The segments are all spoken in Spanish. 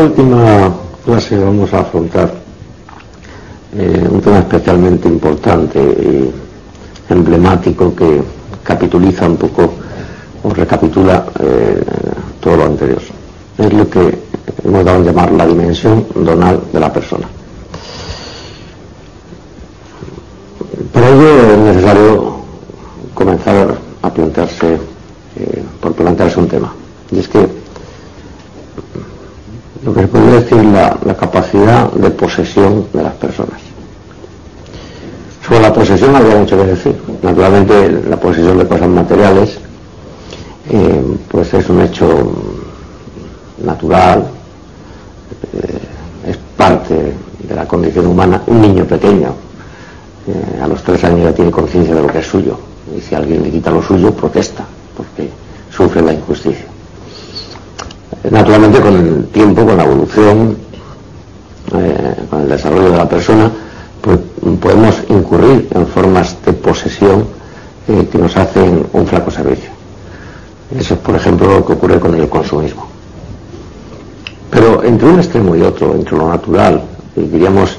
esta última clase vamos a afrontar un tema especialmente importante y emblemático que capituliza un poco o recapitula todo lo anterior. Es lo que hemos dado a llamar la dimensión donal de la persona. Para ello es necesario comenzar a plantearse, por plantearse un tema, y es que lo que se podría decir la capacidad de posesión de las personas. Sobre la posesión habría mucho que decir. Naturalmente la posesión de cosas materiales pues es un hecho natural, es parte de la condición humana. Un niño pequeño a los 3 años ya tiene conciencia de lo que es suyo, y si alguien le quita lo suyo protesta porque sufre la injusticia. Naturalmente con el tiempo, con la evolución, con el desarrollo de la persona, pues podemos incurrir en formas de posesión que nos hacen un flaco servicio. Eso es, por ejemplo, lo que ocurre con el consumismo. Pero entre un extremo y otro, entre lo natural y diríamos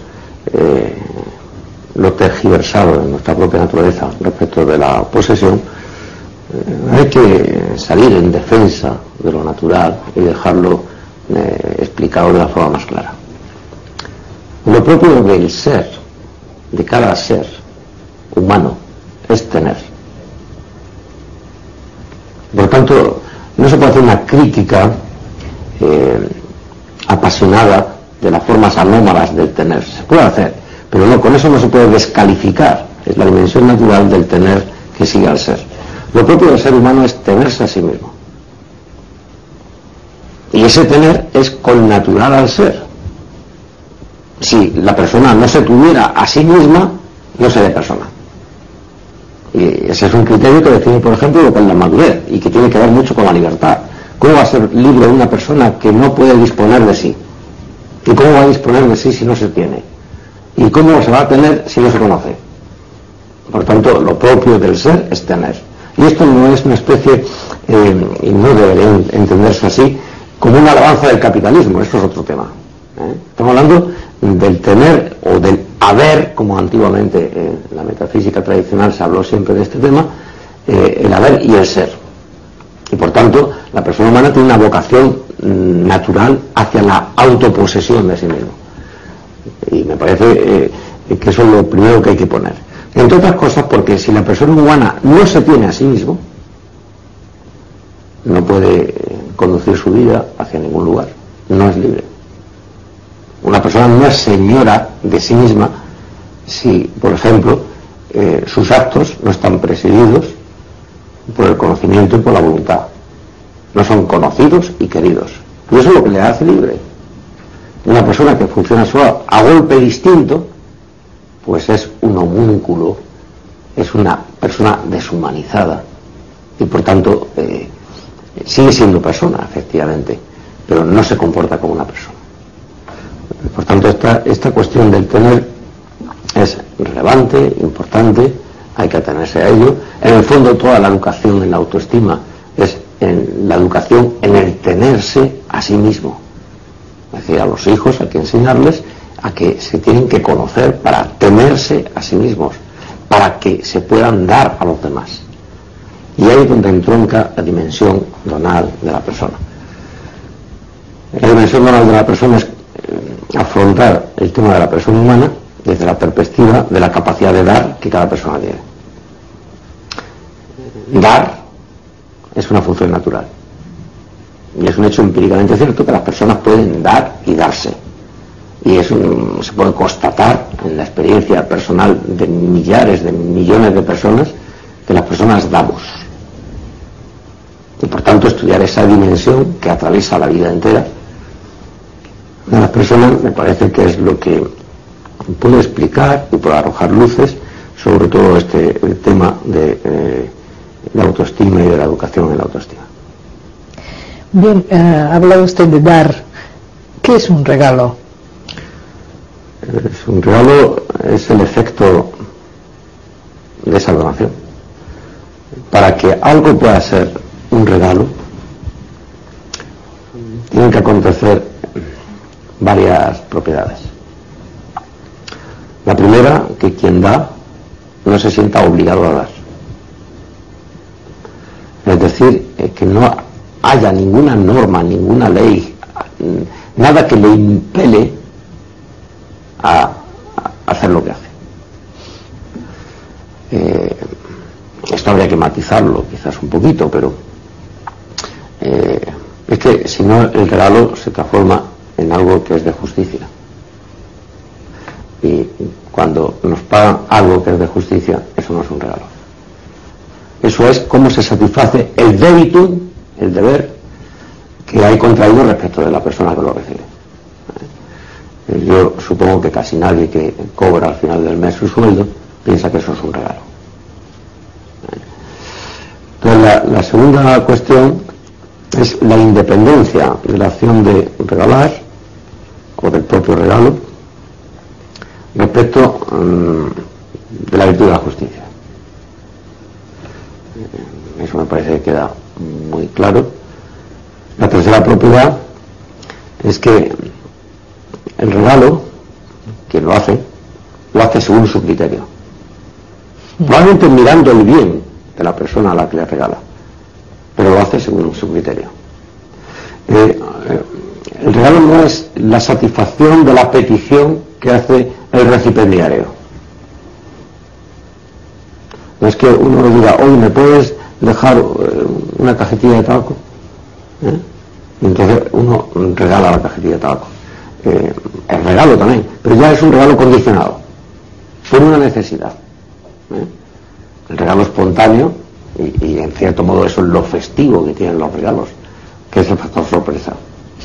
lo tergiversado en nuestra propia naturaleza respecto de la posesión, hay que salir en defensa de lo natural y dejarlo explicado de la forma más clara. Lo propio del ser, de cada ser humano, es tener. Por tanto, no se puede hacer una crítica apasionada de las formas anómalas del tener. Se puede hacer, pero no, con eso no se puede descalificar. Es la dimensión natural del tener que sigue al ser. Lo propio del ser humano es tenerse a sí mismo. Y ese tener es connatural al ser. Si la persona no se tuviera a sí misma, no sería persona. Y ese es un criterio que define, por ejemplo, lo que es la madurez y que tiene que ver mucho con la libertad. ¿Cómo va a ser libre una persona que no puede disponer de sí? ¿Y cómo va a disponer de sí si no se tiene? ¿Y cómo se va a tener si no se conoce? Por tanto, lo propio del ser es tener. Y esto no es una especie, y no debería entenderse así, como una alabanza del capitalismo. Esto es otro tema. Estamos hablando del tener o del haber, como antiguamente en la metafísica tradicional se habló siempre de este tema, el haber y el ser. Y por tanto, la persona humana tiene una vocación natural hacia la autoposesión de sí mismo. Y me parece que eso es lo primero que hay que poner. Entre otras cosas porque si la persona humana no se tiene a sí mismo, no puede conducir su vida hacia ningún lugar, no es libre. Una persona no es señora de sí misma si, por ejemplo, sus actos no están presididos por el conocimiento y por la voluntad. No son conocidos y queridos. Y eso es lo que le hace libre. Una persona que funciona solo a golpe distinto, pues es un homúnculo, es una persona deshumanizada y por tanto sigue siendo persona, efectivamente, pero no se comporta como una persona. Por tanto, esta cuestión del tener es relevante, importante, hay que atenerse a ello. En el fondo, toda la educación en la autoestima es en la educación en el tenerse a sí mismo. Es decir, a los hijos hay que enseñarles a que se tienen que conocer para tenerse a sí mismos, para que se puedan dar a los demás. Y ahí es donde entronca la dimensión donal de la persona. La dimensión donal de la persona es afrontar el tema de la persona humana desde la perspectiva de la capacidad de dar que cada persona tiene. Dar es una función natural. Y es un hecho empíricamente cierto que las personas pueden dar y darse. Y eso se puede constatar en la experiencia personal de millares, de millones de personas, que las personas damos. Y por tanto estudiar esa dimensión que atraviesa la vida entera de las personas me parece que es lo que puede explicar y puede arrojar luces sobre todo este tema de la autoestima y de la educación en la autoestima. Bien, ha hablado usted de dar. ¿Qué es un regalo? Un regalo es el efecto de esa donación. Para que algo pueda ser un regalo, tienen que acontecer varias propiedades. La primera, que quien da no se sienta obligado a dar. Es decir, que no haya ninguna norma, ninguna ley, nada que le impele a hacer lo que hace. Esto habría que matizarlo quizás un poquito, pero es que si no el regalo se transforma en algo que es de justicia. Y cuando nos pagan algo que es de justicia, eso no es un regalo. Eso es cómo se satisface el débitum, el deber que hay contraído respecto de la persona que lo recibe. Yo supongo que casi nadie que cobra al final del mes su sueldo piensa que eso es un regalo. Entonces la segunda cuestión es la independencia de la acción de regalar o del propio regalo respecto de la virtud de la justicia. Eso me parece que queda muy claro. La tercera propiedad es que el regalo, quien lo hace según su criterio. Probablemente mirando el bien de la persona a la que le regala, pero lo hace según su criterio. El regalo no es la satisfacción de la petición que hace el recipiendario. No es que uno le diga, oye, ¿me puedes dejar una cajetilla de tabaco? Y entonces uno regala la cajetilla de tabaco. El regalo también, pero ya es un regalo condicionado por una necesidad. El regalo espontáneo, y en cierto modo eso es lo festivo que tienen los regalos, que es el factor sorpresa.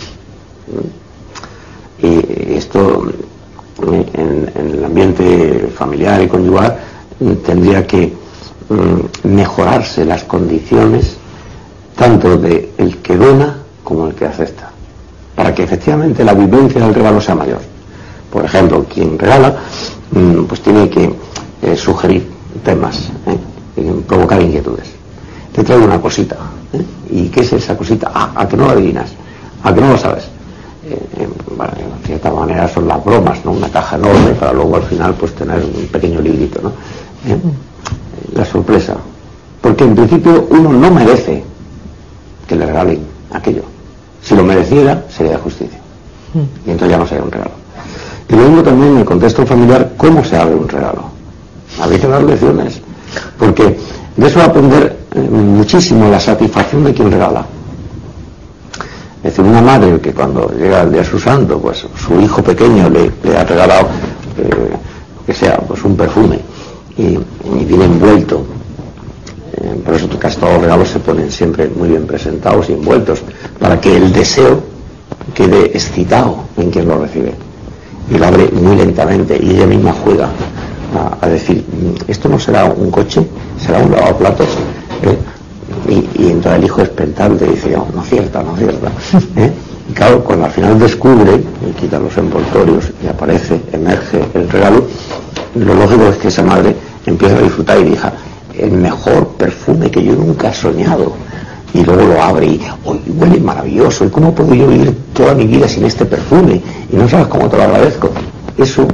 Y esto en el ambiente familiar y conyugal tendría que mejorarse las condiciones tanto de el que dona como el que acepta, para que efectivamente la vivencia del regalo sea mayor. Por ejemplo, quien regala pues tiene que sugerir temas, provocar inquietudes. Te traigo una cosita, ¿y qué es esa cosita? A que no lo adivinas, a que no lo sabes. Bueno, de cierta manera son las bromas, ¿no? Una caja enorme para luego al final pues tener un pequeño librito, ¿no? La sorpresa, porque en principio uno no merece que le regalen aquello. Si lo mereciera sería de justicia, y entonces ya no sería un regalo. Y luego también en el contexto familiar, ¿cómo se abre un regalo? Habría que dar lecciones, porque de eso va a aprender muchísimo la satisfacción de quien regala. Es decir, una madre que cuando llega el día de su santo, pues su hijo pequeño le ha regalado, que sea, pues un perfume, y viene envuelto. Por eso casi todos los regalos se ponen siempre muy bien presentados y envueltos, para que el deseo quede excitado en quien lo recibe. Y lo abre muy lentamente, y ella misma juega a decir, esto no será un coche, será un lavaplatos. Y entonces el hijo expectante dice, no acierta. Y claro, cuando al final descubre y quita los envoltorios y aparece, emerge el regalo, lo lógico es que esa madre empieza a disfrutar y diga, el mejor perfume que yo nunca he soñado. Y luego lo abre y huele maravilloso. ¿Y cómo puedo yo vivir toda mi vida sin este perfume? Y no sabes cómo te lo agradezco. Eso,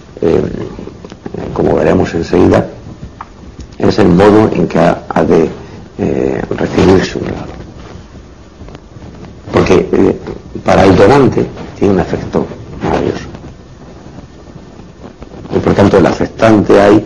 como veremos enseguida, es el modo en que ha de recibirse un regalo. Porque para el donante tiene un efecto maravilloso. Y por tanto el aceptante ahí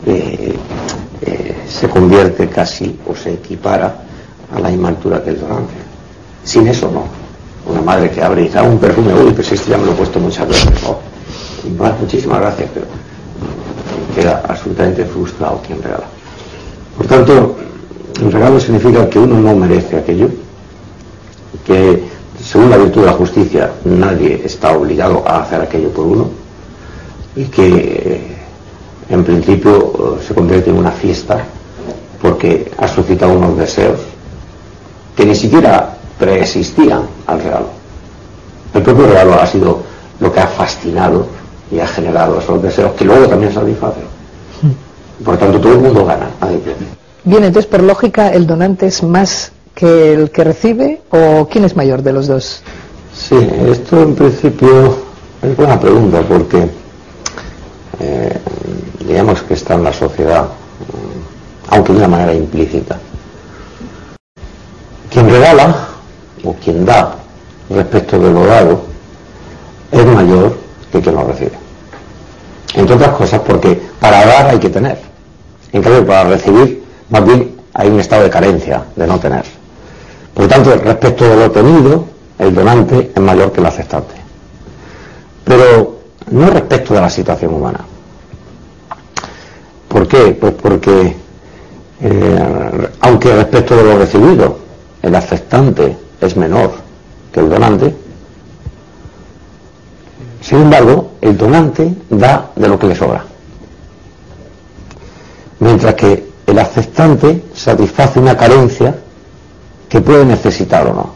se convierte casi o se equipara a la misma altura que el donante. Sin eso no. Una madre que abre y dice, un perfume, pues este ya me lo he puesto muchas veces. Muchísimas gracias, pero queda absolutamente frustrado quien regala. Por tanto, el regalo significa que uno no merece aquello, que según la virtud de la justicia nadie está obligado a hacer aquello por uno, y que en principio se convierte en una fiesta porque ha suscitado unos deseos que ni siquiera preexistían al regalo. El propio regalo ha sido lo que ha fascinado y ha generado esos deseos que luego también satisfacen. Por tanto, todo el mundo gana. Bien, entonces por lógica el donante es más que el que recibe, ¿o quién es mayor de los dos? Sí, esto en principio Es buena pregunta porque digamos que está en la sociedad, aunque de una manera implícita. Quien regala o quien da respecto de lo dado es mayor que quien lo recibe. Entre otras cosas porque para dar hay que tener. En cambio, para recibir, más bien hay un estado de carencia, de no tener. Por lo tanto, respecto de lo tenido, el donante es mayor que el aceptante. Pero no respecto de la situación humana. ¿Por qué? Pues porque, aunque respecto de lo recibido, el aceptante es menor que el donante, sin embargo, el donante da de lo que le sobra. Mientras que el aceptante satisface una carencia que puede necesitar o no.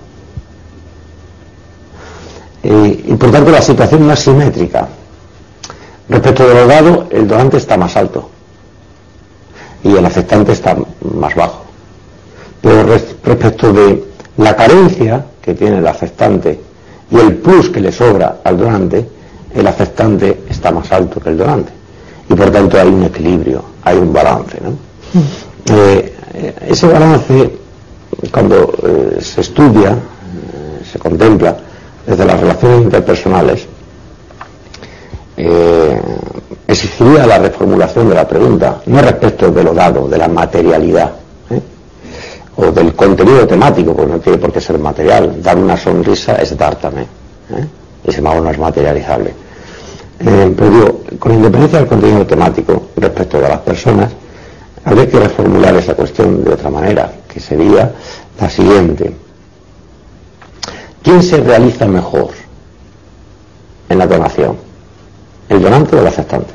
Y por tanto la situación no es simétrica. Respecto de lo dado, el donante está más alto y el aceptante está más bajo. Pero respecto de la carencia que tiene el aceptante y el plus que le sobra al donante, el aceptante está más alto que el donante. Y por tanto hay un equilibrio, hay un balance, ¿no? Ese balance, cuando se estudia, se contempla desde las relaciones interpersonales, exigiría la reformulación de la pregunta, no respecto de lo dado, de la materialidad, o del contenido temático, porque no tiene por qué ser material. Dar una sonrisa es dar también, ese mago no es materializable. Pero digo, con independencia del contenido temático respecto de las personas, habría que reformular esa cuestión de otra manera, que sería la siguiente: ¿quién se realiza mejor en la donación? ¿El donante o el aceptante?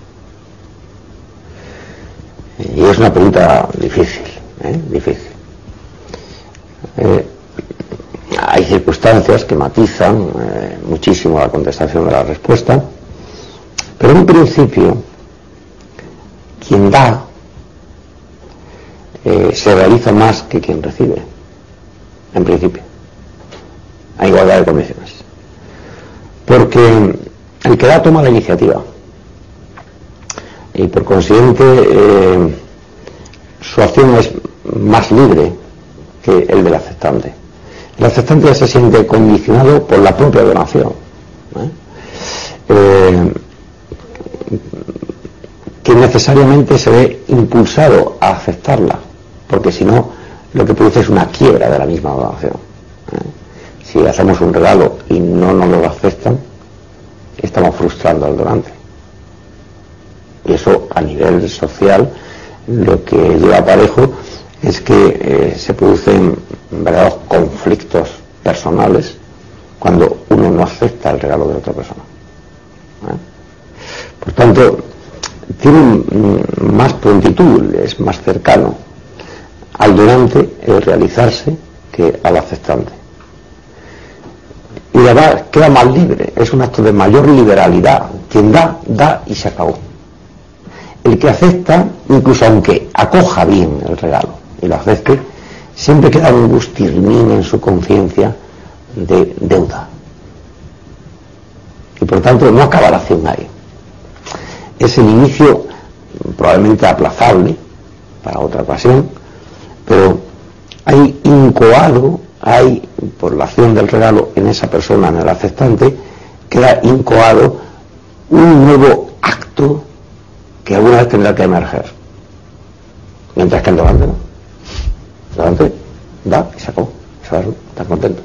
Y es una pregunta difícil, difícil. Hay circunstancias que matizan muchísimo la contestación de la respuesta, pero en principio quien da se realiza más que quien recibe, en principio, a igualdad de condiciones, porque el que da toma la iniciativa y por consiguiente su acción es más libre que el del aceptante. El aceptante ya se siente condicionado por la propia donación, que necesariamente se ve impulsado a aceptarla, porque si no, lo que produce es una quiebra de la misma donación. Si hacemos un regalo y no nos lo aceptan, estamos frustrando al donante. Y eso, a nivel social, lo que lleva aparejo es que se producen verdaderos conflictos personales cuando uno no acepta el regalo de otra persona. Por tanto, tiene más prontitud, es más cercano al donante el realizarse que al aceptante. Y además queda más libre, es un acto de mayor liberalidad. Quien da, da y se acabó. El que acepta, incluso aunque acoja bien el regalo y lo acepte, siempre queda un gustirmín en su conciencia de deuda. Y por tanto no acaba la acción ahí. Es el inicio probablemente aplazable para otra ocasión, pero hay incoado, hay por la acción del regalo en esa persona, en el aceptante, queda incoado un nuevo acto que alguna vez tendrá que emerger, mientras que el donante no. El donante da y se acabó, se va, está contento.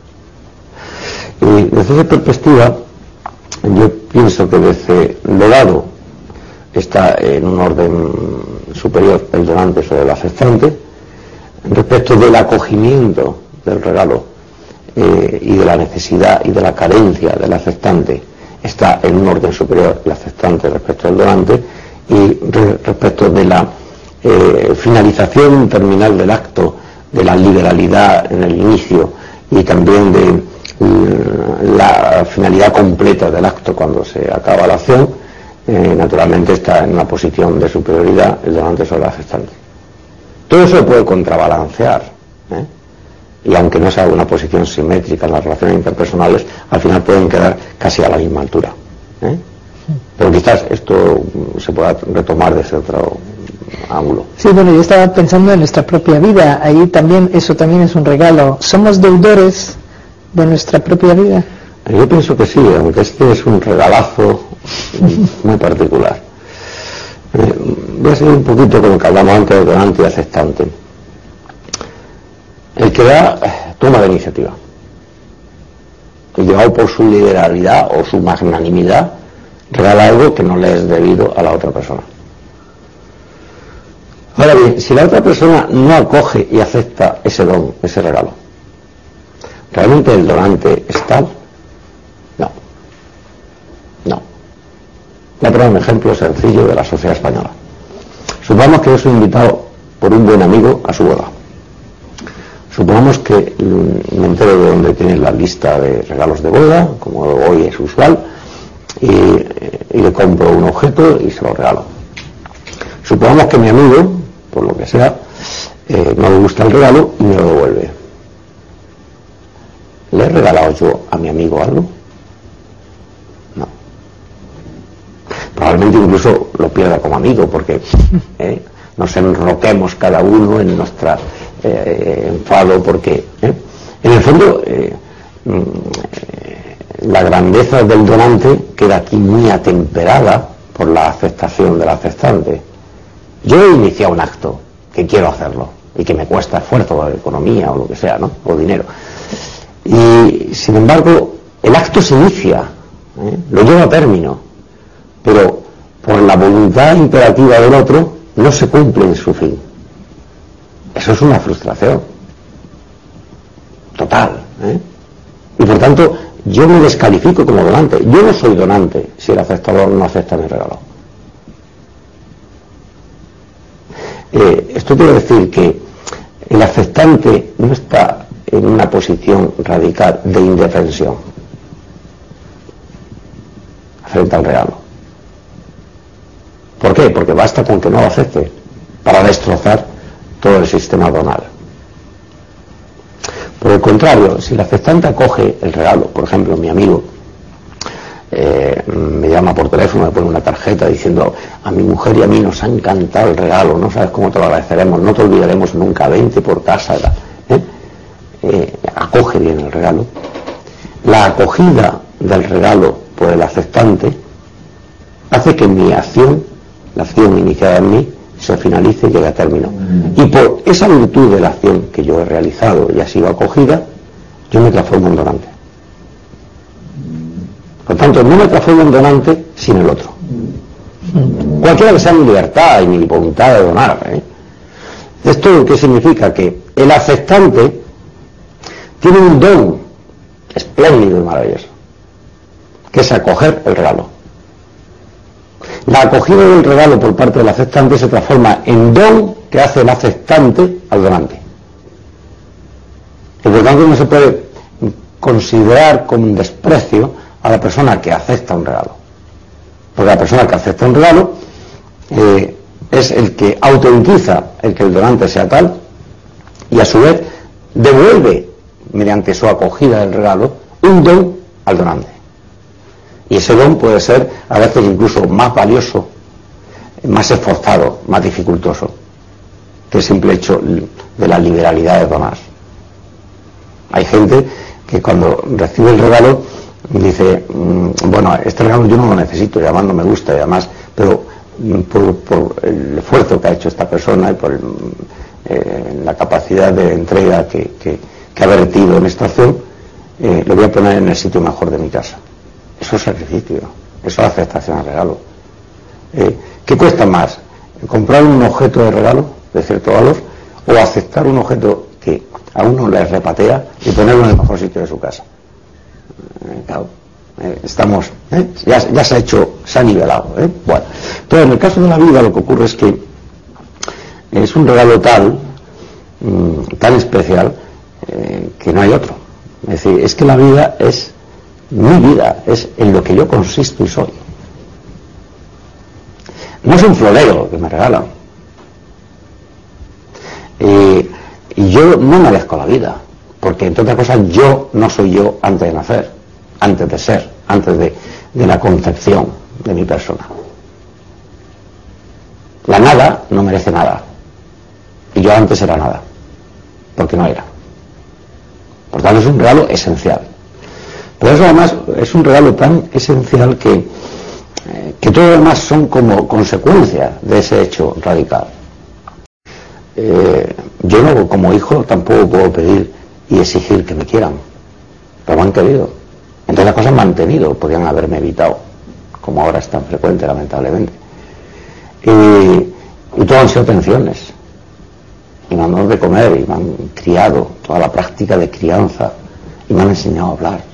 Y desde esa perspectiva yo pienso que desde lo dado está en un orden superior el donante sobre el aceptante. Respecto del acogimiento del regalo y de la necesidad y de la carencia del aceptante, está en un orden superior el aceptante respecto al donante. Y respecto de la finalización terminal del acto, de la liberalidad en el inicio y también de la finalidad completa del acto cuando se acaba la acción, naturalmente está en una posición de superioridad el donante sobre el aceptante. Todo eso se puede contrabalancear, y aunque no sea una posición simétrica en las relaciones interpersonales, al final pueden quedar casi a la misma altura, ¿eh? Pero quizás esto se pueda retomar desde otro ángulo. Sí, bueno, yo estaba pensando en nuestra propia vida, ahí también, eso también es un regalo. ¿Somos deudores de nuestra propia vida? Yo pienso que sí, aunque este es un regalazo muy particular. Voy a seguir un poquito con lo que hablamos antes de donante y aceptante. El que da toma la iniciativa y, llevado por su liberalidad o su magnanimidad, regala algo que no le es debido a la otra persona. Ahora bien, si la otra persona no acoge y acepta ese don, ese regalo, ¿realmente el donante es tal? No. Voy a poner un ejemplo sencillo de la sociedad española. Supongamos que yo soy invitado por un buen amigo a su boda. Supongamos que me entero de dónde tiene la lista de regalos de boda, como hoy es usual, y le compro un objeto y se lo regalo. Supongamos que mi amigo, por lo que sea, no le gusta el regalo y me lo devuelve. ¿Le he regalado yo a mi amigo algo? No. Probablemente incluso lo pierda como amigo, porque nos enroquemos cada uno en nuestra enfado, porque en el fondo la grandeza del donante queda aquí muy atemperada por la aceptación del aceptante. Yo he iniciado un acto que quiero hacerlo y que me cuesta esfuerzo o economía o lo que sea, ¿no? O dinero, y sin embargo el acto se inicia, lo lleva a término, pero por la voluntad imperativa del otro no se cumple en su fin. Eso es una frustración total, y por tanto yo me descalifico como donante. Yo no soy donante si el aceptador no acepta mi regalo. Esto quiere decir que el aceptante no está en una posición radical de indefensión frente al regalo. ¿Por qué? Porque basta con que no lo acepte para destrozar todo el sistema donal. Por el contrario, si el aceptante acoge el regalo, por ejemplo, mi amigo me llama por teléfono, me pone una tarjeta diciendo: a mi mujer y a mí nos ha encantado el regalo, no sabes cómo te lo agradeceremos, no te olvidaremos nunca, 20 por casa, acoge bien el regalo. La acogida del regalo por el aceptante hace que mi acción, la acción iniciada en mí, se finalice y llegue a término. Y por esa virtud de la acción que yo he realizado y ha sido acogida, yo me transformo en donante. Por tanto, no me transformo en donante sin el otro. Cualquiera que sea mi libertad y mi voluntad de donar. ¿Esto qué significa? Que el aceptante tiene un don espléndido y maravilloso, que es acoger el regalo. La acogida del regalo por parte del aceptante se transforma en don que hace el aceptante al donante. Y por lo tanto no se puede considerar con un desprecio a la persona que acepta un regalo. Porque la persona que acepta un regalo es el que autentiza el que el donante sea tal, y a su vez devuelve, mediante su acogida del regalo, un don al donante. Y ese don puede ser a veces incluso más valioso, más esforzado, más dificultoso que el simple hecho de la liberalidad de donar. Hay gente que cuando recibe el regalo dice: bueno, este regalo yo no lo necesito y además no me gusta, y además, pero por el esfuerzo que ha hecho esta persona y por la capacidad de entrega que ha vertido en esta acción, lo voy a poner en el sitio mejor de mi casa. Eso es sacrificio, eso es aceptación al regalo. ¿Qué cuesta más? ¿Comprar un objeto de regalo de cierto valor o aceptar un objeto que a uno le repatea y ponerlo en el mejor sitio de su casa? Claro, estamos, ya se ha hecho, se ha nivelado. Bueno, entonces en el caso de la vida lo que ocurre es que es un regalo tan especial que no hay otro. Es decir, es que la vida es mi vida, es en lo que yo consisto y soy. No es un florero que me regalan. Y yo no merezco la vida. Porque, entre otras cosas, yo no soy yo antes de nacer, antes de ser, antes de la concepción de mi persona. La nada no merece nada. Y yo antes era nada, porque no era. Por tanto, es un regalo esencial. Pero eso además es un regalo tan esencial que todo lo demás son como consecuencia de ese hecho radical. Yo no, como hijo, tampoco puedo pedir y exigir que me quieran, pero me han querido. Entonces las cosas me han tenido, podrían haberme evitado, como ahora es tan frecuente, lamentablemente. Y todo han sido atenciones, y me han dado de comer, y me han criado, toda la práctica de crianza, y me han enseñado a hablar,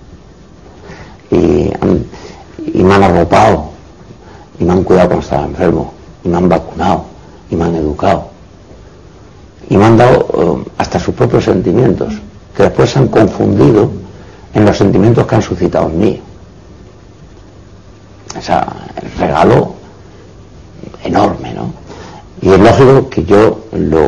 y me han arropado, y me han cuidado cuando estaba enfermo, y me han vacunado, y me han educado, y me han dado hasta sus propios sentimientos, que después se han confundido en los sentimientos que han suscitado en mí. O sea, el regalo enorme, ¿no? Y es lógico que yo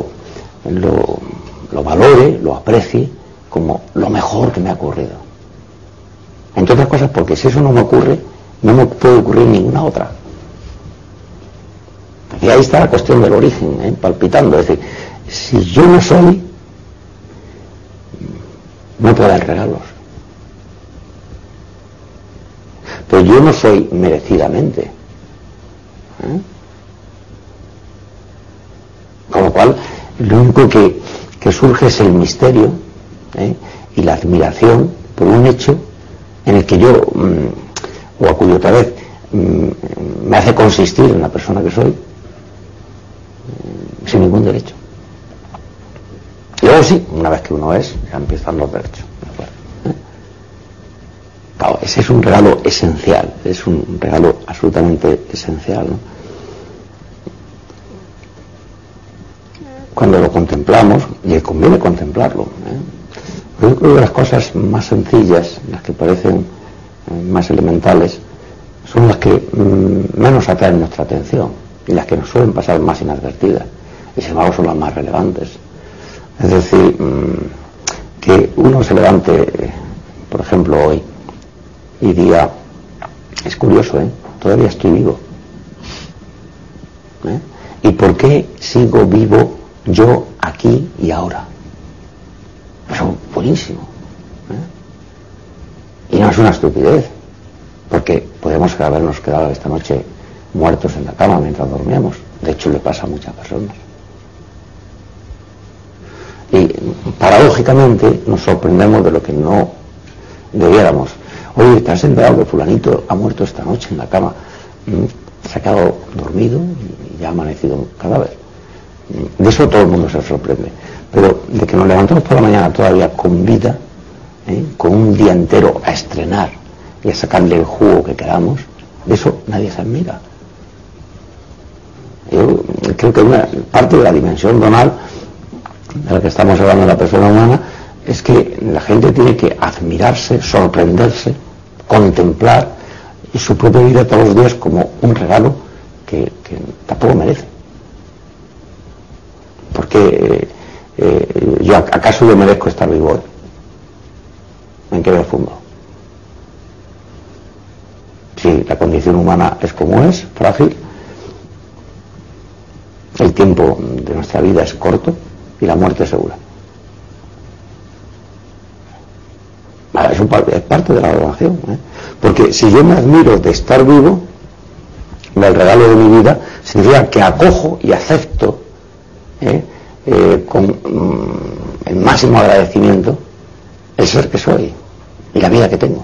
lo valore, lo aprecie como lo mejor que me ha ocurrido. Entre otras cosas porque si eso no me ocurre, no me puede ocurrir ninguna otra. Y ahí está la cuestión del origen, palpitando. Es decir, si yo no soy, no puedo dar regalos. Pero yo no soy merecidamente. Con lo cual, lo único que surge es el misterio y la admiración por un hecho en el que yo, o a cuyo otra vez me hace consistir en la persona que soy, sin ningún derecho. Y luego sí, una vez que uno es, ya empiezan los derechos. Claro, ese es un regalo esencial, es un regalo absolutamente esencial, ¿no? Cuando lo contemplamos, y conviene contemplarlo, yo creo que las cosas más sencillas, las que parecen más elementales, son las que menos atraen nuestra atención y las que nos suelen pasar más inadvertidas, y sin embargo son las más relevantes. Es decir, que uno se levante, por ejemplo, hoy y diga, es curioso, todavía estoy vivo. ¿Y por qué sigo vivo yo aquí y ahora? Eso es buenísimo. Y no es una estupidez, porque podemos habernos quedado esta noche muertos en la cama mientras dormíamos. De hecho, le pasa a muchas personas. Y paradójicamente nos sorprendemos de lo que no debiéramos. Oye, ¿te has enterado que fulanito ha muerto esta noche en la cama? Se ha quedado dormido y ya ha amanecido un cadáver. De eso todo el mundo se sorprende. Pero de que nos levantamos por la mañana todavía con vida, con un día entero a estrenar y a sacarle el jugo que queramos, de eso nadie se admira. Yo creo que una parte de la dimensión donal de la que estamos hablando de la persona humana es que la gente tiene que admirarse, sorprenderse, contemplar su propia vida todos los días como un regalo que tampoco merece. Porque yo acaso yo merezco estar vivo hoy. ¿En qué me fundo? Si la condición humana es como es, frágil, el tiempo de nuestra vida es corto y la muerte es segura. Eso es parte de la adoración, porque si yo me admiro de estar vivo, del regalo de mi vida, significa que acojo y acepto con el máximo agradecimiento el ser que soy y la vida que tengo.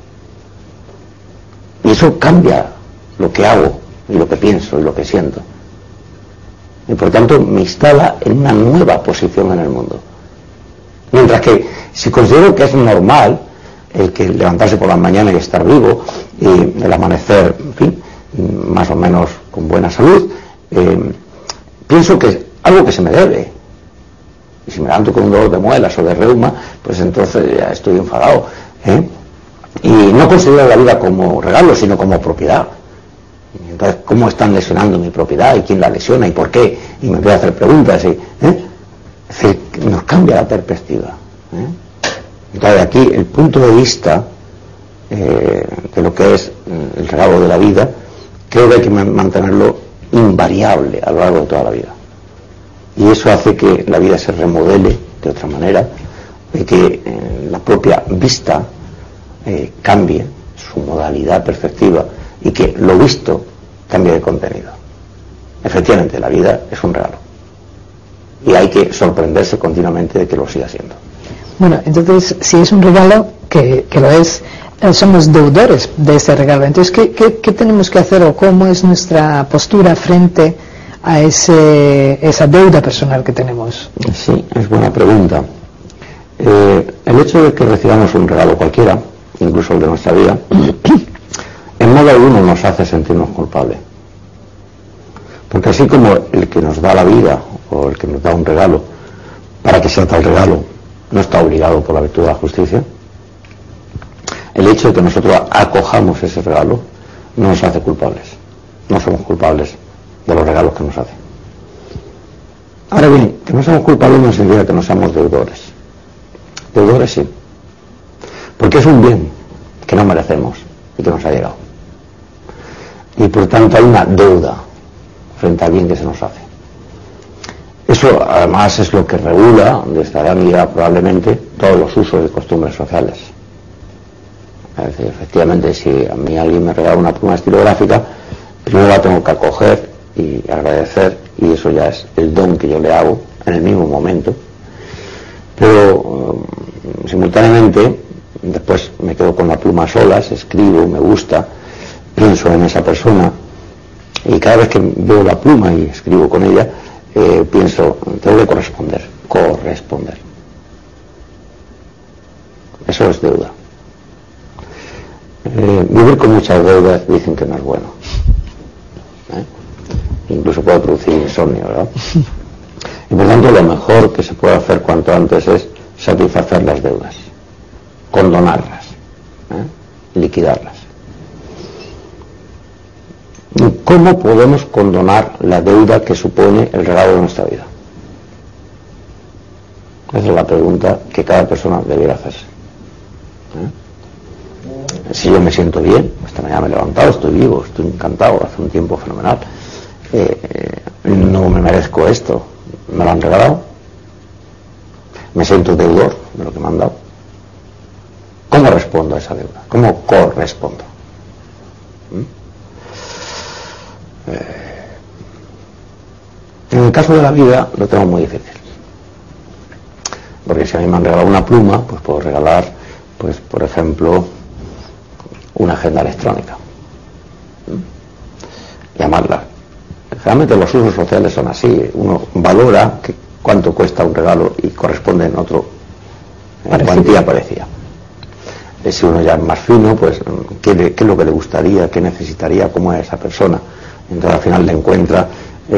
Y eso cambia lo que hago y lo que pienso y lo que siento. Y por tanto me instala en una nueva posición en el mundo. Mientras que si considero que es normal el que levantarse por la mañana y estar vivo, y el amanecer, en fin, más o menos con buena salud, pienso que es algo que se me debe. Y si me levanto con un dolor de muelas o de reuma, pues entonces ya estoy enfadado. Y no considero la vida como regalo, sino como propiedad. Y entonces, ¿cómo están lesionando mi propiedad? ¿Y quién la lesiona? ¿Y por qué? Y me voy a hacer preguntas. Es decir, nos cambia la perspectiva. Entonces aquí el punto de vista de lo que es el regalo de la vida, creo que hay que mantenerlo invariable a lo largo de toda la vida. Y eso hace que la vida se remodele de otra manera, de que la propia vista cambie su modalidad perceptiva y que lo visto cambie de contenido. Efectivamente, la vida es un regalo y hay que sorprenderse continuamente de que lo siga siendo. Bueno, entonces, si es un regalo, que lo es, somos deudores de ese regalo. Entonces, ¿qué tenemos que hacer o cómo es nuestra postura frente a esa deuda personal que tenemos? Sí, es buena pregunta. El hecho de que recibamos un regalo cualquiera, incluso el de nuestra vida, en modo alguno nos hace sentirnos culpables. Porque así como el que nos da la vida o el que nos da un regalo, para que sea tal regalo, no está obligado por la virtud de la justicia, el hecho de que nosotros acojamos ese regalo no nos hace culpables. No somos culpables de los regalos que nos hacen. Ahora bien, que no somos culpables no significa que no seamos deudores. Deudores sí, porque es un bien que no merecemos y que nos ha llegado. Y por tanto hay una deuda frente al bien que se nos hace. Eso además es lo que regula, de esta realidad probablemente, todos los usos y costumbres sociales. Es decir, efectivamente, si a mí alguien me regala una pluma estilográfica, primero la tengo que acoger y agradecer, y eso ya es el don que yo le hago en el mismo momento. Pero simultáneamente, después me quedo con la pluma a solas, escribo, me gusta, pienso en esa persona, y cada vez que veo la pluma y escribo con ella, pienso, tengo que corresponder. Eso es deuda. Vivir con muchas deudas dicen que no es bueno. Incluso puede producir insomnio, ¿verdad? Y por tanto lo mejor que se puede hacer cuanto antes es satisfacer las deudas, condonarlas, liquidarlas. ¿Y cómo podemos condonar la deuda que supone el regalo de nuestra vida? Esa es la pregunta que cada persona debiera hacerse. Si yo me siento bien, esta mañana me he levantado, estoy vivo, estoy encantado, hace un tiempo fenomenal, no me merezco esto, me lo han regalado, me siento deudor de lo que me han dado. ¿Cómo respondo a esa deuda? ¿Cómo correspondo? En el caso de la vida lo tengo muy difícil, porque si a mí me han regalado una pluma, pues puedo regalar, pues por ejemplo, una agenda electrónica, llamarla. Realmente los usos sociales son así, uno valora cuánto cuesta un regalo y corresponde en otro en cuantía parecida. Si uno ya es más fino, pues ¿qué es lo que le gustaría, qué necesitaría, cómo es esa persona? Entonces al final le encuentra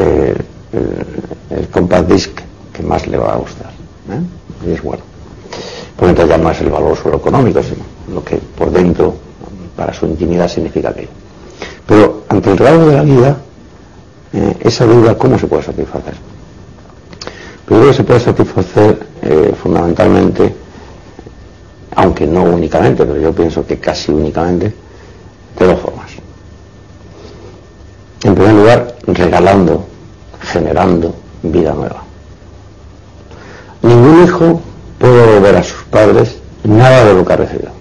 el compact disc que más le va a gustar, y es bueno. Porque entonces ya no es el valor solo económico, sino lo que por dentro para su intimidad significa aquello. Pero ante el regalo de la vida, esa deuda, ¿cómo se puede satisfacer? Primero se puede satisfacer fundamentalmente, aunque no únicamente, pero yo pienso que casi únicamente, de dos formas. En primer lugar, regalando, generando vida nueva. Ningún hijo puede devolver a sus padres nada de lo que ha recibido.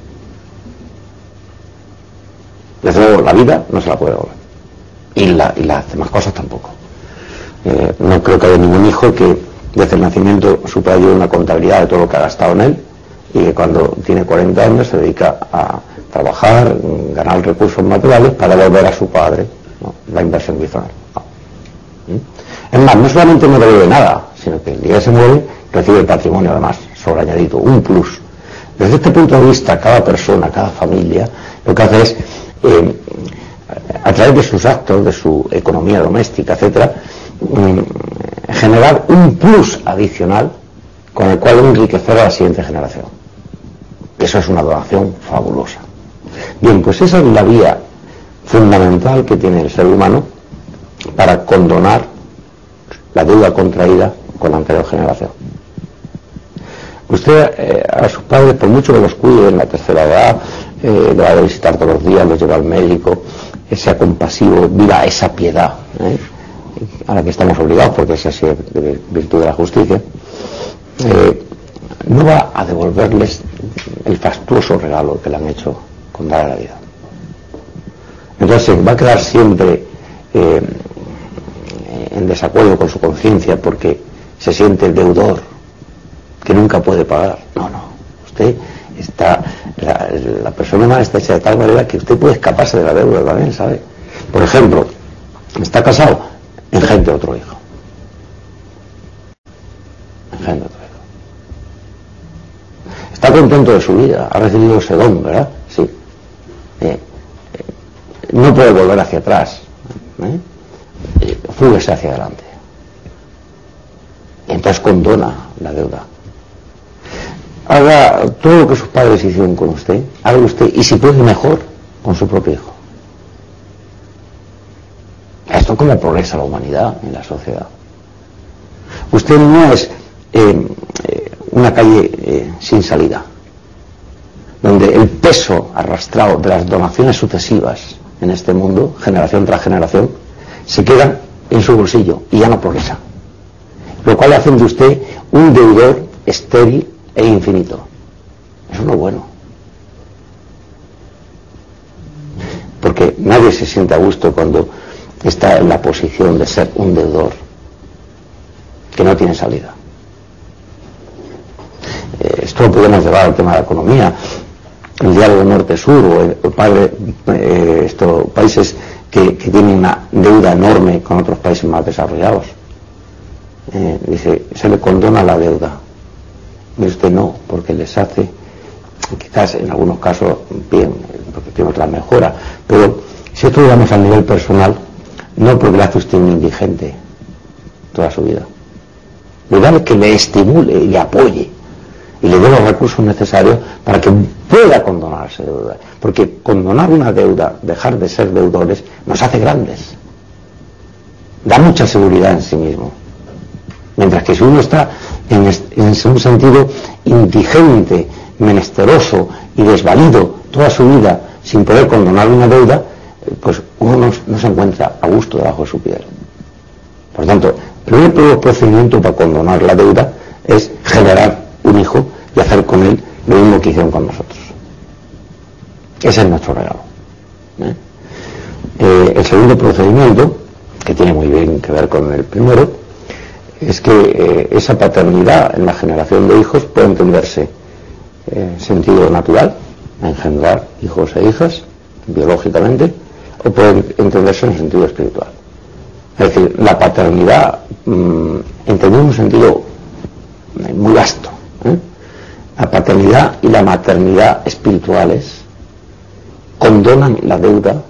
Desde luego, la vida no se la puede devolver. Y las demás cosas tampoco. No creo que haya ningún hijo que desde el nacimiento supa yo una contabilidad de todo lo que ha gastado en él y que cuando tiene 40 años se dedica a trabajar, ganar recursos materiales para devolver a su padre, ¿no?, la inversión que hizo en él. No. Es más, no solamente no devuelve nada, sino que el día que se muere recibe el patrimonio además sobreañadido, un plus. Desde este punto de vista, cada persona, cada familia, lo que hace es, a través de sus actos, de su economía doméstica, etcétera, generar un plus adicional con el cual enriquecer a la siguiente generación. Eso es una donación fabulosa. Bien, pues esa es la vía fundamental que tiene el ser humano para condonar la deuda contraída con la anterior generación. Usted a sus padres, por mucho que los cuide en la tercera edad, le va a visitar todos los días, los lleva al médico, sea compasivo, viva esa piedad, a la que estamos obligados, porque es así de virtud de la justicia, no va a devolverles el fastuoso regalo que le han hecho con dar a la vida. Entonces va a quedar siempre en desacuerdo con su conciencia porque se siente deudor que nunca puede pagar. No, usted está, la persona humana está hecha de tal manera que usted puede escaparse de la deuda también, ¿sabe? Por ejemplo, está casado, engendre otro hijo. Engendre otro hijo. Está contento de su vida, ha recibido ese don, ¿verdad? Sí. No puede volver hacia atrás. Fúguese hacia adelante. Entonces condona la deuda. Haga todo lo que sus padres hicieron con usted, haga usted, y si puede mejor, con su propio hijo. Esto es como progresa la humanidad en la sociedad. Usted no es una calle sin salida, donde el peso arrastrado de las donaciones sucesivas en este mundo, generación tras generación, se quedan en su bolsillo y ya no progresa. Lo cual hace de usted un deudor estéril e infinito. Eso no es bueno. Porque nadie se siente a gusto cuando está en la posición de ser un deudor que no tiene salida. Esto lo podemos llevar al tema de la economía, el diálogo norte-sur o países que tienen una deuda enorme con otros países más desarrollados. Dice, se le condona la deuda. Y usted no, porque les hace, quizás en algunos casos, bien, porque tiene otra mejora, pero si esto lo damos a nivel personal, no porque le hace usted un indigente toda su vida. Le da que le estimule y le apoye y le dé los recursos necesarios para que pueda condonarse deuda. Porque condonar una deuda, dejar de ser deudores, nos hace grandes. Da mucha seguridad en sí mismo. Mientras que si uno está en un sentido indigente, menesteroso y desvalido toda su vida sin poder condonar una deuda, pues uno no se encuentra a gusto debajo de su piel. Por tanto, el primer procedimiento para condonar la deuda es generar un hijo y hacer con él lo mismo que hicieron con nosotros. Ese es nuestro regalo. El segundo procedimiento, que tiene muy bien que ver con el primero, es que esa paternidad en la generación de hijos puede entenderse en sentido natural, engendrar hijos e hijas biológicamente, o puede entenderse en sentido espiritual. Es decir, la paternidad entendida en un sentido muy vasto. La paternidad y la maternidad espirituales condonan la deuda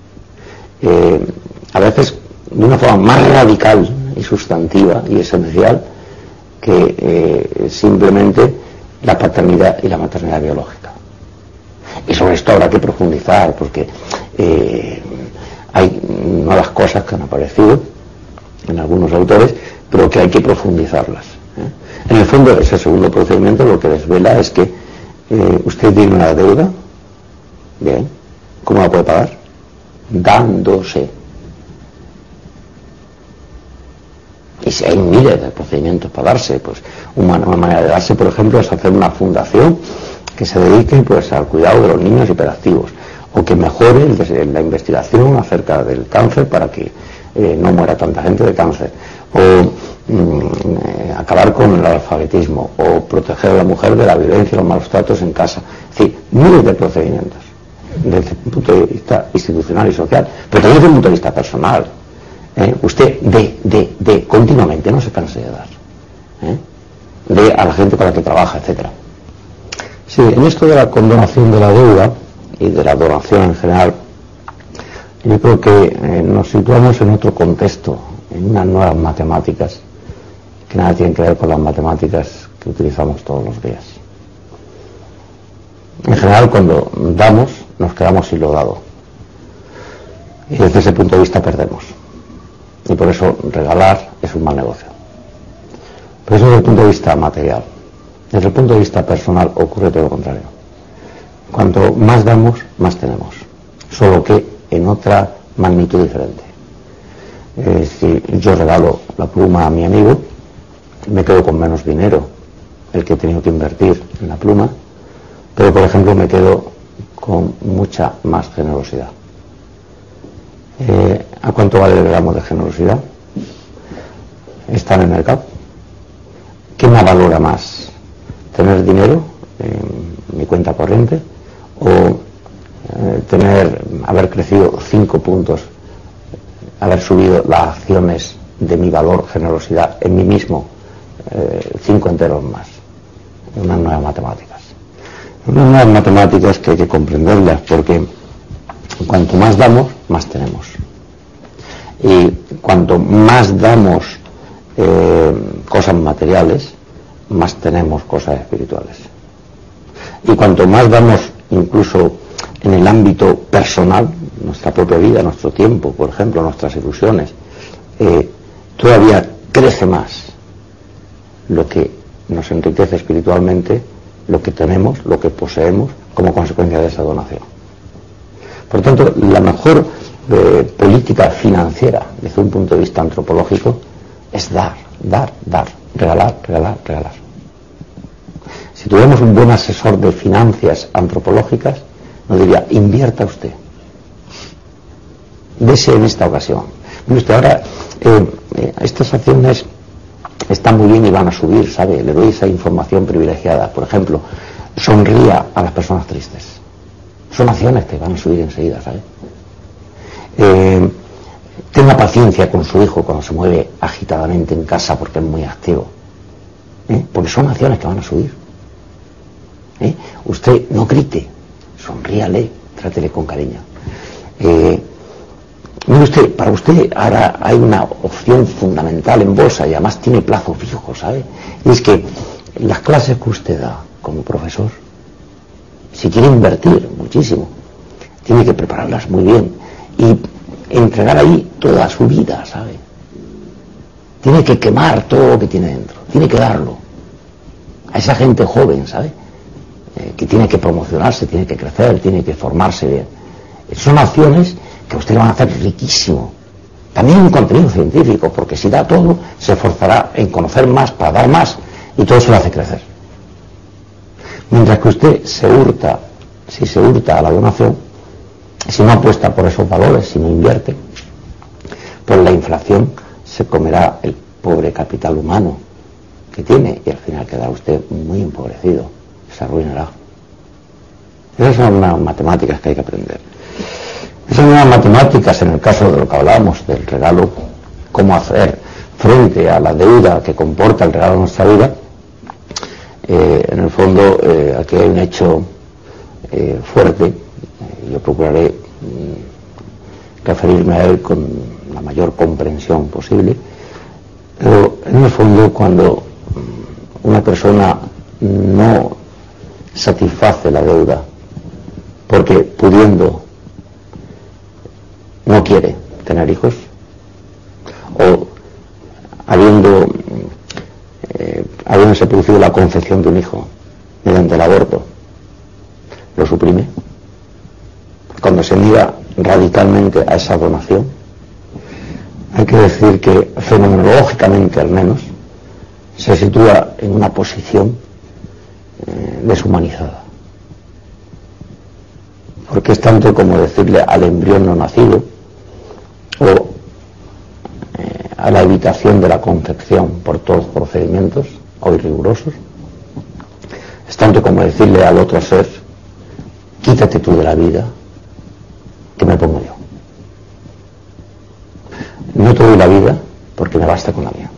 a veces de una forma más radical y sustantiva y esencial que simplemente la paternidad y la maternidad biológica. Y sobre esto habrá que profundizar porque hay nuevas cosas que han aparecido en algunos autores, pero que hay que profundizarlas. En el fondo, ese segundo procedimiento lo que desvela es que usted tiene una deuda, bien, ¿cómo la puede pagar? Dándose. Y si hay miles de procedimientos para darse, pues una manera de darse, por ejemplo, es hacer una fundación que se dedique pues al cuidado de los niños hiperactivos, o que mejore la investigación acerca del cáncer para que no muera tanta gente de cáncer, o acabar con el analfabetismo, o proteger a la mujer de la violencia y los malos tratos en casa. Es decir, miles de procedimientos desde el punto de vista institucional y social, pero también desde el punto de vista personal. Usted de continuamente, no se canse de dar. De a la gente con la que trabaja, etcétera. Sí, en esto de la condonación de la deuda y de la donación en general, yo creo que nos situamos en otro contexto, en unas nuevas matemáticas que nada tienen que ver con las matemáticas que utilizamos todos los días. En general, cuando damos, nos quedamos sin lo dado. Y desde ese punto de vista perdemos. Y por eso regalar es un mal negocio. Pero eso desde el punto de vista material. Desde el punto de vista personal ocurre todo lo contrario. Cuanto más damos, más tenemos, solo que en otra magnitud diferente. Si yo regalo la pluma a mi amigo, me quedo con menos dinero el que he tenido que invertir en la pluma, pero por ejemplo me quedo con mucha más generosidad. ¿A cuánto vale el gramo de generosidad? Está en el mercado. ¿Qué me valora más? ¿Tener dinero en mi cuenta corriente o haber crecido 5 puntos, haber subido las acciones de mi valor, generosidad en mí mismo 5 enteros más? Unas nuevas matemáticas. Unas nuevas matemáticas que hay que comprenderlas, porque cuanto más damos, más tenemos. Y cuanto más damos cosas materiales, más tenemos cosas espirituales. Y cuanto más damos, incluso en el ámbito personal, nuestra propia vida, nuestro tiempo, por ejemplo, nuestras ilusiones, todavía crece más lo que nos enriquece espiritualmente, lo que tenemos, lo que poseemos como consecuencia de esa donación. Por lo tanto, la mejor política financiera desde un punto de vista antropológico es dar, regalar. Si tuviéramos un buen asesor de finanzas antropológicas, nos diría: invierta usted, dese en esta ocasión. Mire usted, ahora estas acciones están muy bien y van a subir, ¿sabe? Le doy esa información privilegiada. Por ejemplo, sonría a las personas tristes. Son acciones que van a subir enseguida, ¿sabe? Tenga paciencia con su hijo cuando se mueve agitadamente en casa porque es muy activo, porque son acciones que van a subir. Usted no grite, sonríale, trátele con cariño. Mire usted, para usted ahora hay una opción fundamental en bolsa y además tiene plazo fijo, ¿sabe? Y es que las clases que usted da como profesor, si quiere invertir muchísimo, tiene que prepararlas muy bien y entregar ahí toda su vida, ¿sabe? Tiene que quemar todo lo que tiene dentro, tiene que darlo a esa gente joven, ¿sabe? Que tiene que promocionarse, tiene que crecer, tiene que formarse bien. Son acciones que a usted le van a hacer riquísimo. También un contenido científico, porque si da todo, se esforzará en conocer más para dar más, y todo se lo hace crecer. Mientras que usted se hurta, si se hurta a la donación, si no apuesta por esos valores, si no invierte, pues la inflación se comerá el pobre capital humano que tiene y al final quedará usted muy empobrecido, se arruinará. Esas son unas matemáticas que hay que aprender. Esas son unas matemáticas, en el caso de lo que hablábamos del regalo, cómo hacer frente a la deuda que comporta el regalo de nuestra vida. En el fondo, aquí hay un hecho fuerte. Yo procuraré referirme a él con la mayor comprensión posible, pero en el fondo, cuando una persona no satisface la deuda porque pudiendo no quiere tener hijos, o habiéndose producido la concepción de un hijo mediante el aborto, lo suprime, cuando se niega radicalmente a esa donación, hay que decir que fenomenológicamente al menos se sitúa en una posición deshumanizada, porque es tanto como decirle al embrión no nacido o a la evitación de la concepción por todos los procedimientos hoy rigurosos, es tanto como decirle al otro ser: quítate tú de la vida, que me pongo yo. No te doy la vida porque me basta con la mía.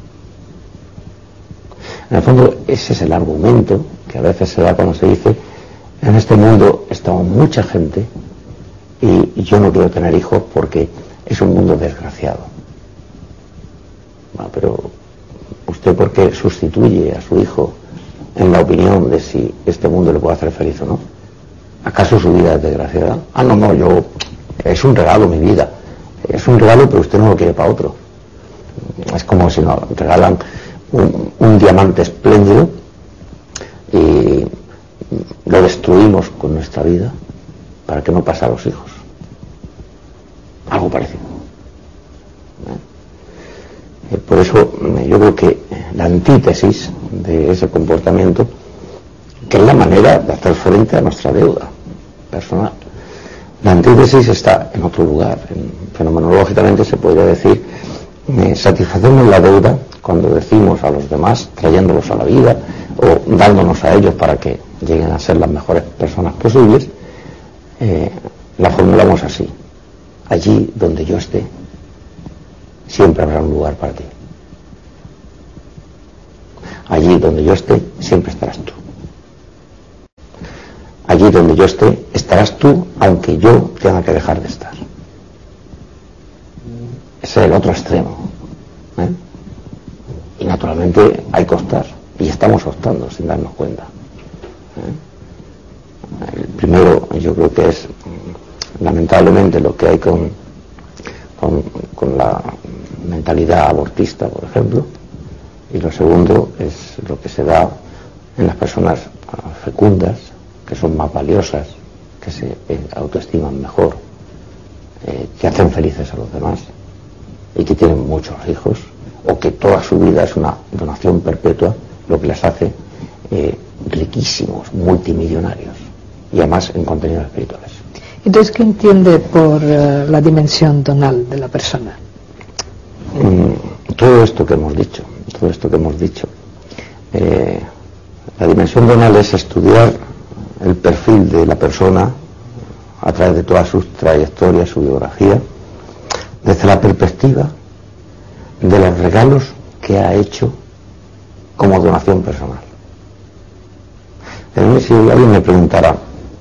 En el fondo, ese es el argumento que a veces se da cuando se dice: en este mundo estamos mucha gente y yo no quiero tener hijos porque es un mundo desgraciado. Bueno, pero ¿usted por qué sustituye a su hijo en la opinión de si este mundo le puede hacer feliz o no? ¿Acaso su vida es desgraciada? No, yo... es un regalo mi vida. Es un regalo, pero usted no lo quiere para otro. Es como si nos regalan un diamante espléndido y lo destruimos con nuestra vida para que no pase a los hijos. Algo parecido. Por eso yo creo que la antítesis de ese comportamiento, que es la manera de hacer frente a nuestra deuda personal, la antítesis está en otro lugar. Fenomenológicamente se podría decir, satisfacemos la deuda cuando decimos a los demás, trayéndolos a la vida o dándonos a ellos para que lleguen a ser las mejores personas posibles, la formulamos así: allí donde yo esté, siempre habrá un lugar para ti. Allí donde yo esté, siempre estarás tú. Allí donde yo esté, estarás tú, aunque yo tenga que dejar de estar. Ese es el otro extremo. Y naturalmente hay que optar, y estamos optando sin darnos cuenta. El primero, yo creo que es lamentablemente lo que hay con la mentalidad abortista, por ejemplo, y lo segundo es lo que se da en las personas fecundas, que son más valiosas, que se autoestiman mejor, que hacen felices a los demás y que tienen muchos hijos, o que toda su vida es una donación perpetua, lo que les hace riquísimos, multimillonarios, y además en contenidos espirituales. Entonces, ¿qué entiende por la dimensión donal de la persona? Todo esto que hemos dicho. La dimensión donal es estudiar el perfil de la persona a través de todas sus trayectorias, su biografía, desde la perspectiva de los regalos que ha hecho como donación personal. Si alguien me preguntara,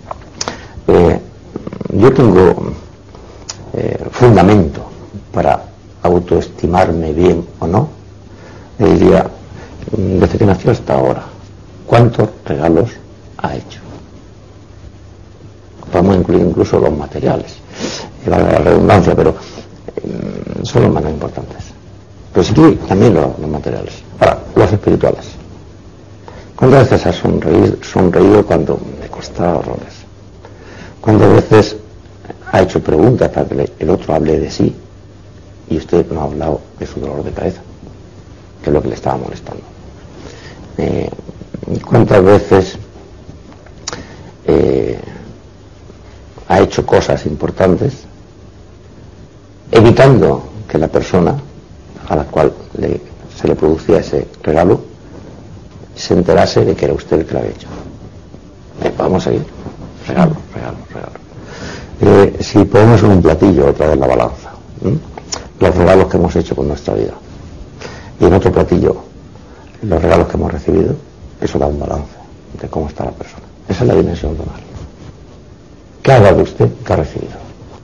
yo tengo fundamento para autoestimarme bien o no, le diría, desde que nació hasta ahora, ¿cuántos regalos ha hecho? Podemos incluir incluso los materiales, valga la redundancia, pero son los más importantes. Pero sí que también los materiales. Ahora, los espirituales. ¿Cuántas veces has sonreído cuando me costaba horrores? ¿Cuántas veces ha hecho preguntas para que el otro hable de sí y usted no ha hablado de su dolor de cabeza, que es lo que le estaba molestando? ¿Cuántas veces ha hecho cosas importantes evitando que la persona a la cual se le producía ese regalo se enterase de que era usted el que lo había hecho? Vamos a seguir. Regalo. Si ponemos en un platillo otra vez la balanza, los regalos que hemos hecho con nuestra vida, y en otro platillo los regalos que hemos recibido, eso da un balance de cómo está la persona. Esa es la dimensión donal. ¿Qué ha dado usted? ¿Qué ha recibido?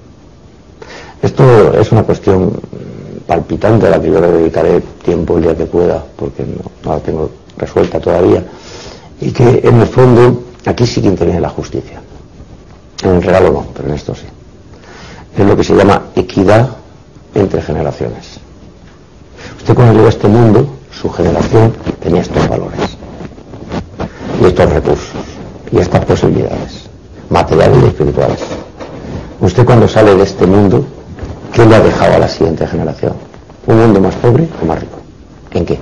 Esto es una cuestión palpitante a la que yo le dedicaré tiempo el día que pueda, porque no la tengo resuelta todavía, y que en el fondo aquí sí que interviene la justicia. En el regalo no, pero en esto sí. Es lo que se llama equidad entre generaciones. Usted cuando llegó a este mundo, su generación tenía estos valores y estos recursos y estas posibilidades materiales y espirituales. Usted cuando sale de este mundo, ¿qué le ha dejado a la siguiente generación? ¿Un mundo más pobre o más rico? ¿En qué?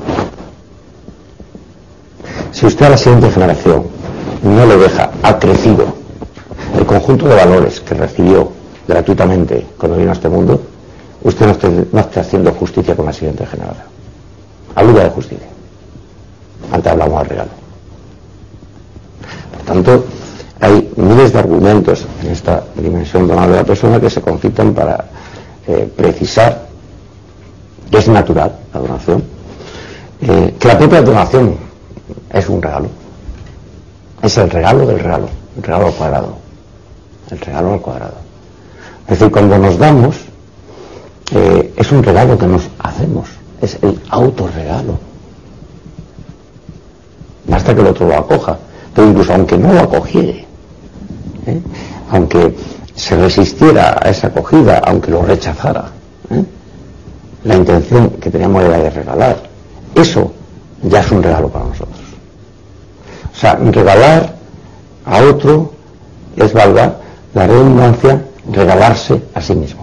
Si usted a la siguiente generación no le deja acrecido el conjunto de valores que recibió gratuitamente cuando vino a este mundo, usted no está haciendo justicia con la siguiente generación. Habla de justicia. Antes hablamos del regalo. Por tanto, hay miles de argumentos en esta dimensión donal de la persona que se concitan para precisar que es natural la donación, que la propia donación es un regalo. Es el regalo del regalo, el regalo al cuadrado. El regalo al cuadrado. Es decir, cuando nos damos, es un regalo que nos hacemos, es el autorregalo. Basta que el otro lo acoja, pero incluso aunque no lo acogiere, aunque se resistiera a esa acogida, aunque lo rechazara, la intención que teníamos era de regalar, eso ya es un regalo para nosotros. O O sea, regalar a otro es, valga la redundancia, regalarse a sí mismo.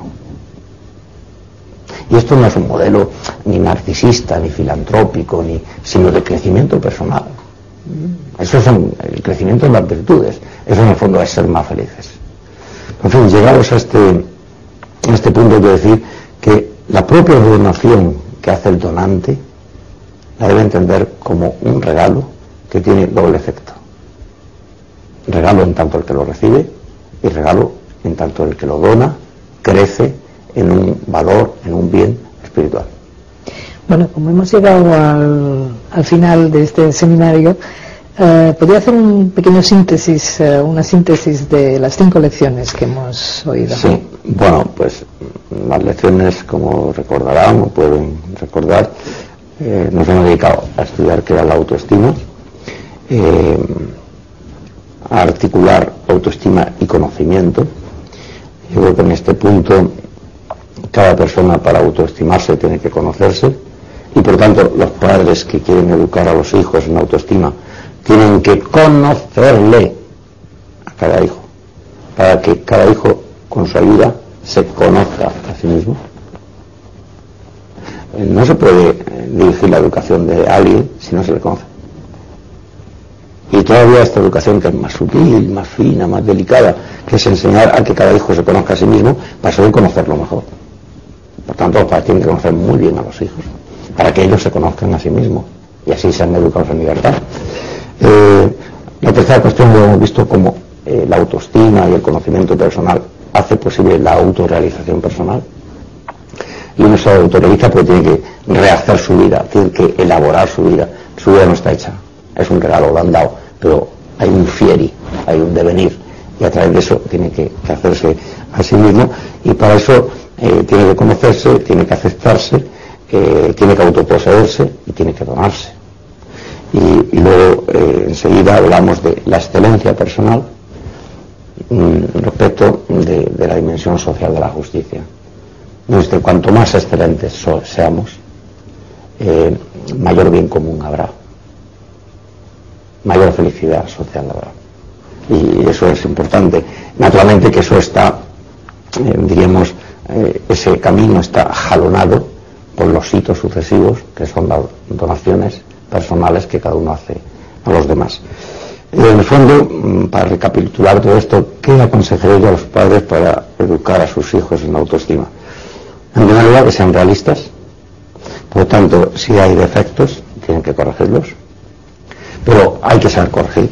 Y esto no es un modelo ni narcisista, ni filantrópico, sino de crecimiento personal. Eso es el crecimiento de las virtudes. Eso en el fondo es ser más felices. En fin, llegados a este punto de decir que la propia donación que hace el donante la debe entender como un regalo que tiene doble efecto. Regalo en tanto el que lo recibe y regalo en tanto el que lo dona crece en un valor, en un bien espiritual. Bueno, como hemos llegado al final de este seminario, ¿podría hacer un pequeño síntesis, una síntesis de las 5 lecciones que hemos oído? Sí, bueno, pues las lecciones, como recordarán o pueden recordar, nos hemos dedicado a estudiar qué era la autoestima, a articular autoestima y conocimiento. Yo creo que en este punto cada persona para autoestimarse tiene que conocerse y por tanto los padres que quieren educar a los hijos en autoestima tienen que conocerle a cada hijo para que cada hijo con su ayuda se conozca a sí mismo. No se puede dirigir la educación de alguien si no se le conoce. Y todavía esta educación que es más sutil, más fina, más delicada, que es enseñar a que cada hijo se conozca a sí mismo para saber conocerlo mejor. Por tanto, los padres tienen que conocer muy bien a los hijos, para que ellos se conozcan a sí mismos y así sean educados en libertad. La tercera cuestión lo hemos visto como la autoestima y el conocimiento personal hace posible la autorrealización personal. Y uno se autorrealiza porque tiene que rehacer su vida, tiene que elaborar su vida. Su vida no está hecha, es un regalo, lo han dado, pero hay un fieri, hay un devenir, y a través de eso tiene que hacerse a sí mismo, y para eso tiene que conocerse, tiene que aceptarse, tiene que autoposeerse y tiene que donarse. Y luego enseguida hablamos de la excelencia personal respecto de la dimensión social de la justicia. Entonces, cuanto más excelentes seamos, mayor bien común habrá, mayor felicidad social habrá. Y eso es importante. Naturalmente que eso está, diríamos, ese camino está jalonado por los hitos sucesivos, que son las donaciones personales que cada uno hace a los demás. En el fondo, para recapitular todo esto, ¿qué aconsejaría yo a los padres para educar a sus hijos en la autoestima? En primer lugar, que sean realistas. Por lo tanto, si hay defectos, tienen que corregirlos. Pero hay que saber corregir.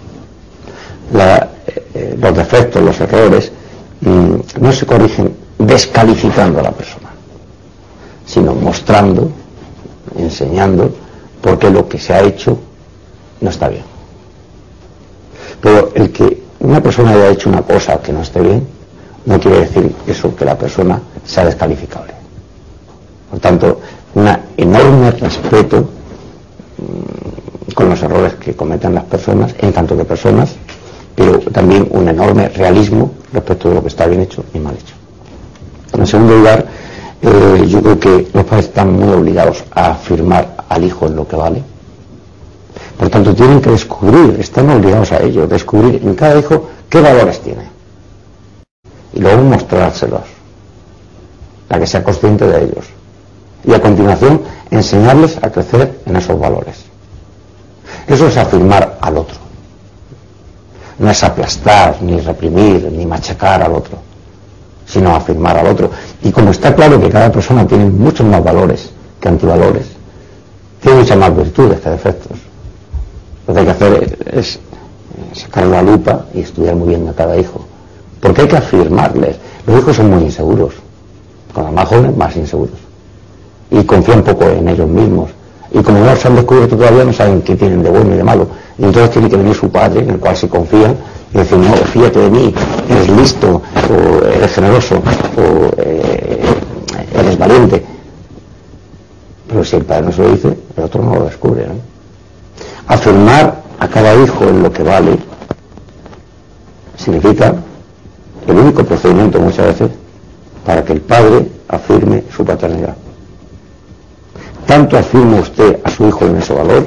Los defectos, los errores, no se corrigen descalificando a la persona, sino mostrando, enseñando por qué lo que se ha hecho no está bien. Pero el que una persona haya hecho una cosa que no esté bien, no quiere decir eso que la persona sea descalificable. Por tanto, un enorme respeto con los errores que cometen las personas, en tanto que personas, pero también un enorme realismo respecto de lo que está bien hecho y mal hecho. En segundo lugar, yo creo que los padres están muy obligados a afirmar al hijo en lo que vale. Por tanto, tienen que descubrir, están obligados a ello, descubrir en cada hijo qué valores tiene. Y luego mostrárselos, para que sea consciente de ellos. Y a continuación, enseñarles a crecer en esos valores. Eso es afirmar al otro. No es aplastar, ni reprimir, ni machacar al otro, sino afirmar al otro. Y como está claro que cada persona tiene muchos más valores que antivalores, tiene muchas más virtudes que defectos, lo que hay que hacer es sacar la lupa y estudiar muy bien a cada hijo. Porque hay que afirmarles. Los hijos son muy inseguros. Con los más jóvenes, más inseguros. Y confían poco en ellos mismos. Y como no se han descubierto todavía, no saben qué tienen de bueno y de malo. Y entonces tiene que venir su padre, en el cual se confían, y decir, no, fíjate de mí, eres listo, o eres generoso, o eres valiente. Pero si el padre no se lo dice, el otro no lo descubre, ¿no? Afirmar a cada hijo en lo que vale significa el único procedimiento muchas veces para que el padre afirme su paternidad. Tanto afirma usted a su hijo en ese valor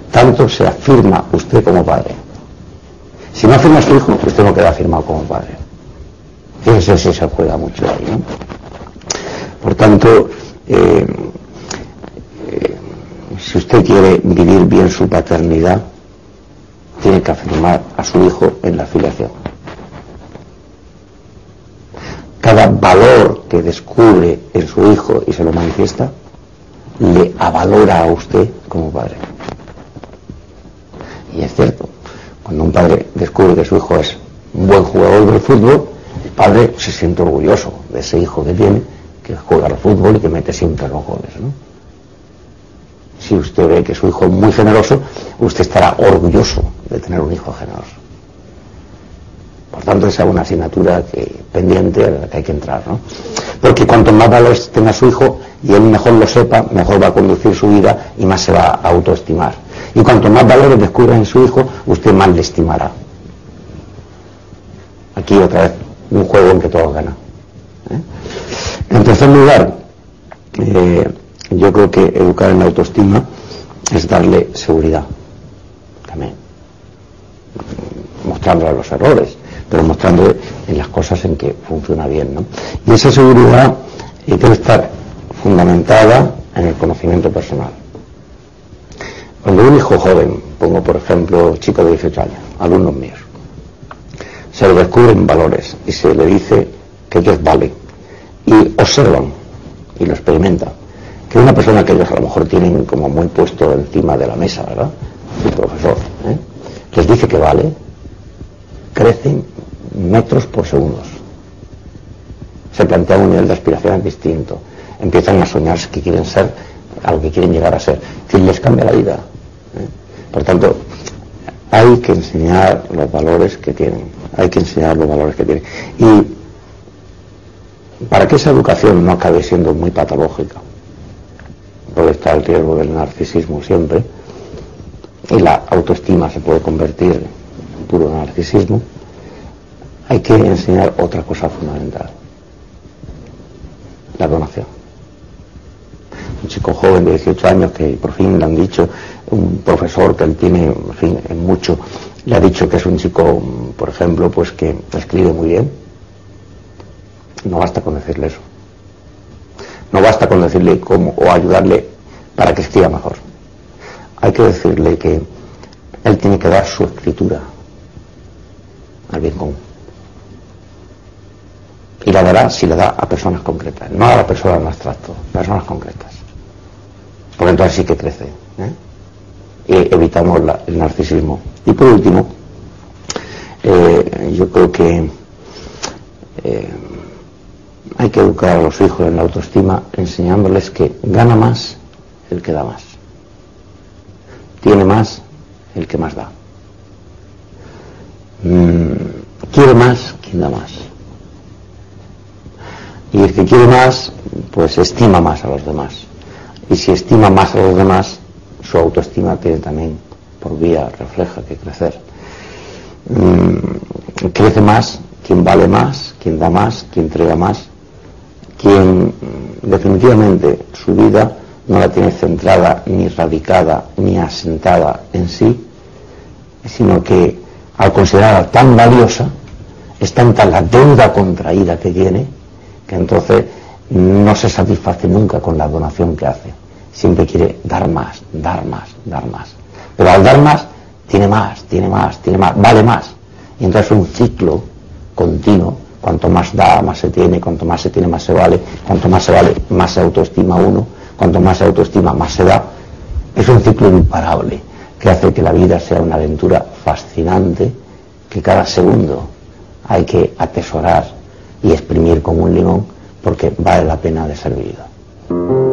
tanto se afirma usted como padre. Si no afirma a su hijo, usted no queda afirmado como padre. Fíjese si se juega mucho ahí, ¿no? Por tanto, si usted quiere vivir bien su paternidad, tiene que afirmar a su hijo en la filiación. Cada valor que descubre en su hijo y se lo manifiesta, le avalora a usted como padre. Y es cierto, cuando un padre descubre que su hijo es un buen jugador del fútbol, el padre se siente orgulloso de ese hijo que tiene, que juega al fútbol y que mete siempre los goles, ¿no? Si usted ve que su hijo es muy generoso, usted estará orgulloso de tener un hijo generoso. Por tanto, esa es una asignatura pendiente a la que hay que entrar, ¿no? Porque cuanto más valores tenga su hijo y él mejor lo sepa, mejor va a conducir su vida y más se va a autoestimar. Y cuanto más valores descubra en su hijo, usted más le estimará. Aquí otra vez un juego en que todos ganan. En tercer lugar, yo creo que educar en la autoestima es darle seguridad también, mostrándole los errores, pero mostrándole en las cosas en que funciona bien, ¿no? Y esa seguridad debe estar fundamentada en el conocimiento personal. Cuando un hijo joven, pongo por ejemplo chico de 18 años, alumnos míos, se le descubren valores y se le dice que ellos valen, y observan y lo experimentan, que una persona que ellos a lo mejor tienen como muy puesto encima de la mesa, ¿verdad?, su profesor, les dice que vale, crecen metros por segundos, se plantean un nivel de aspiración distinto, empiezan a soñar que quieren ser, a lo que quieren llegar a ser, que les cambia la vida. Por tanto, hay que enseñar los valores que tienen, y para que esa educación no acabe siendo muy patológica, puede estar el riesgo del narcisismo siempre, y la autoestima se puede convertir en puro narcisismo, hay que enseñar otra cosa fundamental: la donación. Un chico joven de 18 años que por fin le han dicho, un profesor que él tiene, en fin, en mucho, le ha dicho que es un chico, por ejemplo, pues que escribe muy bien. No basta con decirle eso. No basta con decirle cómo o ayudarle para que escriba mejor. Hay que decirle que él tiene que dar su escritura al bien común. Y la dará si le da a personas concretas, no a la persona en abstracto, personas concretas. Porque entonces sí que crece, y evitamos el narcisismo. Y por último, yo creo que hay que educar a los hijos en la autoestima enseñándoles que gana más el que da más, tiene más el que más da, quiere más quien da más, y el que quiere más pues estima más a los demás, y si estima más a los demás, su autoestima tiene también por vía refleja que crecer. Crece más quien vale más, quien da más, quien entrega más, quien definitivamente su vida no la tiene centrada, ni radicada, ni asentada en sí, sino que al considerarla tan valiosa, es tanta la deuda contraída que tiene, que entonces no se satisface nunca con la donación que hace. Siempre quiere dar más, dar más, dar más. Pero al dar más, tiene más, tiene más, tiene más, vale más. Y entonces es un ciclo continuo. Cuanto más da, más se tiene, cuanto más se tiene, más se vale, cuanto más se vale, más se autoestima uno, cuanto más se autoestima, más se da. Es un ciclo imparable que hace que la vida sea una aventura fascinante, que cada segundo hay que atesorar y exprimir como un limón, porque vale la pena de ser vivido.